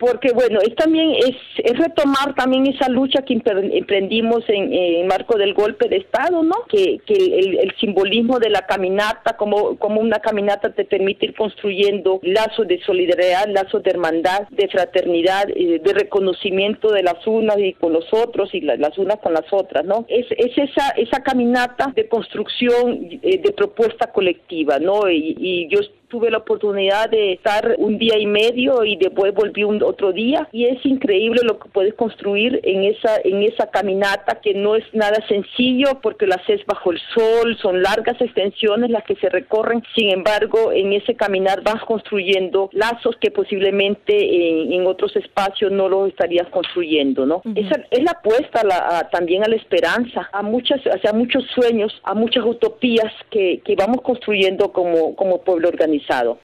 porque bueno, es retomar también esa lucha que emprendimos en marco del golpe de Estado, ¿no? Que el simbolismo de la caminata, como una caminata te permite ir construyendo lazos de solidaridad, lazos de hermandad, de fraternidad, de reconocimiento de las unas y con los otros y las unas con las otras, ¿no? Es esa caminata de construcción, de propuesta colectiva, ¿no? Y yo tuve la oportunidad de estar un día y medio y después volví otro día, y es increíble lo que puedes construir en esa caminata, que no es nada sencillo porque la haces bajo el sol, son largas extensiones las que se recorren. Sin embargo, en ese caminar vas construyendo lazos que posiblemente en otros espacios no los estarías construyendo, ¿no? Uh-huh. Esa es la apuesta también a la esperanza, a muchos sueños, a muchas utopías que vamos construyendo como pueblo organizado.